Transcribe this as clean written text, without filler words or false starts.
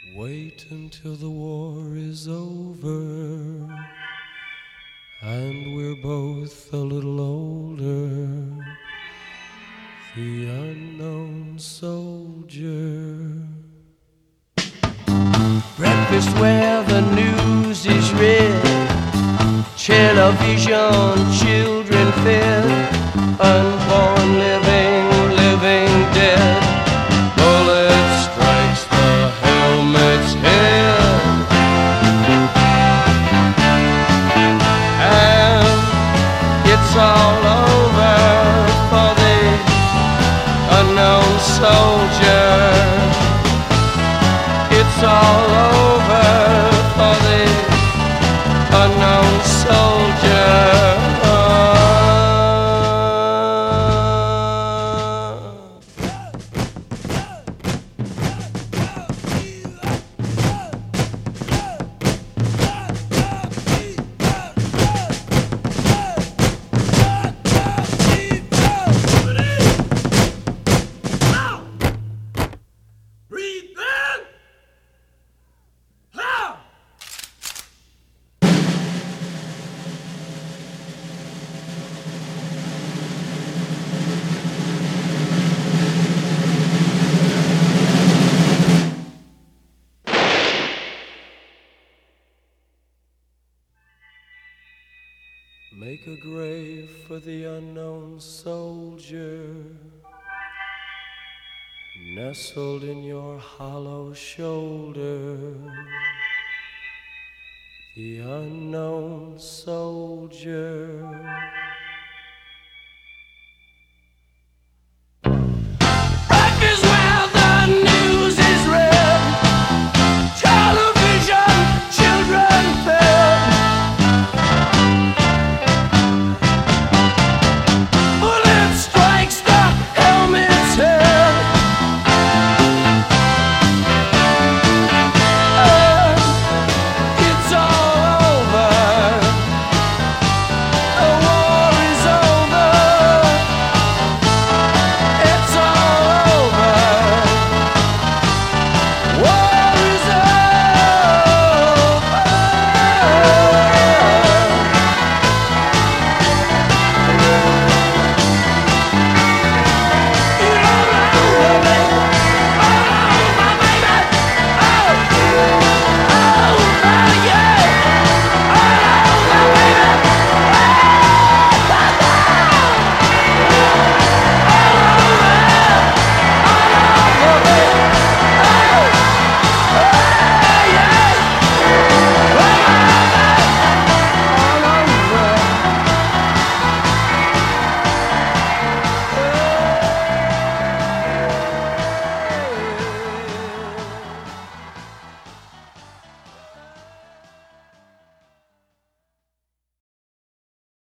Wait until the war is over and we're both a little older. The unknown soldier. Breakfast where the news is read, television, children fed, unborn living, living dead. Bullet strikes the helmet's head, and it's all over for the unknown soldier. It's all over for the unknown soldier. Make a grave for the unknown soldier, nestled in your hollow shoulder. The unknown soldier.